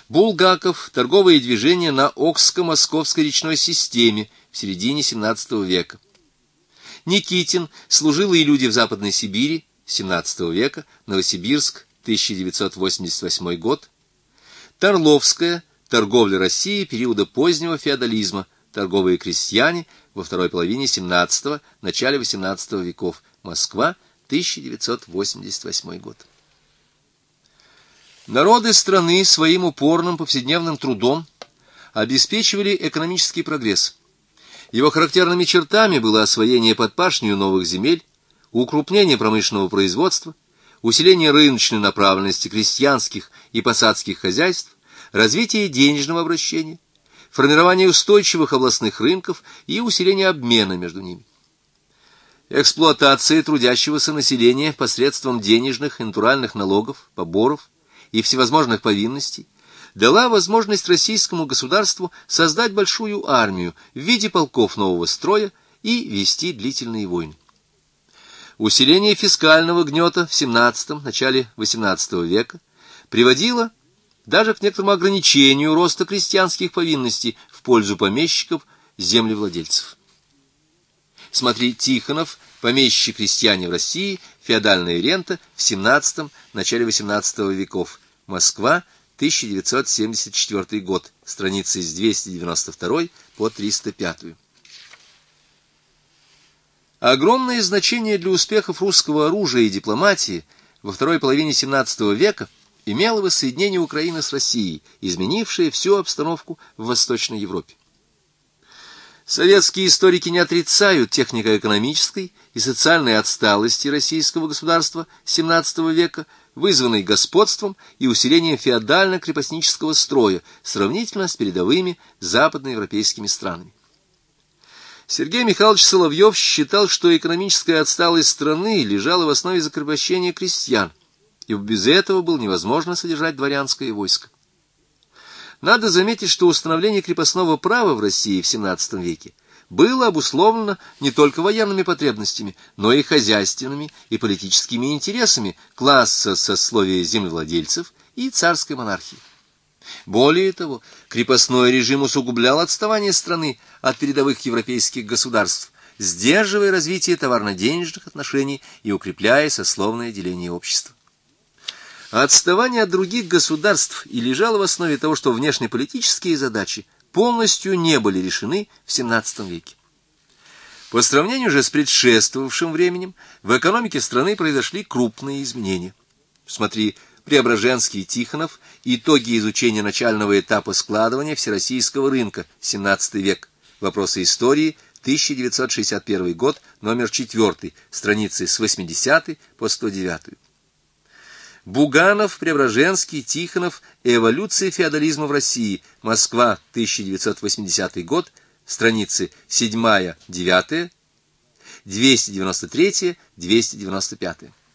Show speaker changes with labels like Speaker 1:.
Speaker 1: Булгаков. Торговые движения на Окско-Московской речной системе в середине XVII века. Никитин. Служилые люди в Западной Сибири XVII века. Новосибирск, 1988 год. Тарловская. Торговля России периода позднего феодализма. Торговые крестьяне во второй половине XVII – начале XVIII веков. Москва, 1988 год. Народы страны своим упорным повседневным трудом обеспечивали экономический прогресс. Его характерными чертами было освоение под пашню новых земель, укрупнение промышленного производства, усиление рыночной направленности крестьянских и посадских хозяйств, развитие денежного обращения, формирование устойчивых областных рынков и усиление обмена между ними. Эксплуатация трудящегося населения посредством денежных и натуральных налогов, поборов и всевозможных повинностей дала возможность российскому государству создать большую армию в виде полков нового строя и вести длительные войны. Усиление фискального гнета в XVII – начале XVIII века приводило даже к некоторому ограничению роста крестьянских повинностей в пользу помещиков-землевладельцев. Смотри Тихонов, «Помещики-крестьяне в России. Феодальная рента в XVII – начале XVIII веков. Москва, 1974 год. Страницы с 292 по 305. Огромное значение для успехов русского оружия и дипломатии во второй половине XVII века имело воссоединение Украины с Россией, изменившее всю обстановку в Восточной Европе. Советские историки не отрицают технико-экономической и социальной отсталости российского государства XVII века, вызванной господством и усилением феодально-крепостнического строя сравнительно с передовыми западноевропейскими странами. Сергей Михайлович Соловьев считал, что экономическая отсталость страны лежала в основе закрепощения крестьян, ибо без этого было невозможно содержать дворянское войско. Надо заметить, что установление крепостного права в России в XVII веке было обусловлено не только военными потребностями, но и хозяйственными и политическими интересами класса сословия землевладельцев и царской монархии. Более того, крепостной режим усугублял отставание страны от передовых европейских государств, сдерживая развитие товарно-денежных отношений и укрепляя сословное деление общества. Отставание от других государств и лежало в основе того, что внешнеполитические задачи полностью не были решены в XVII веке. По сравнению же с предшествовавшим временем, в экономике страны произошли крупные изменения. Смотри Преображенский, Тихонов, «Итоги изучения начального этапа складывания всероссийского рынка, XVII век. Вопросы истории», 1961 год, номер 4, страницы с 80 по 109. Буганов, Преображенский, Тихонов, «Эволюция феодализма в России. Москва, 1980 год», страницы 7-9, 293-295.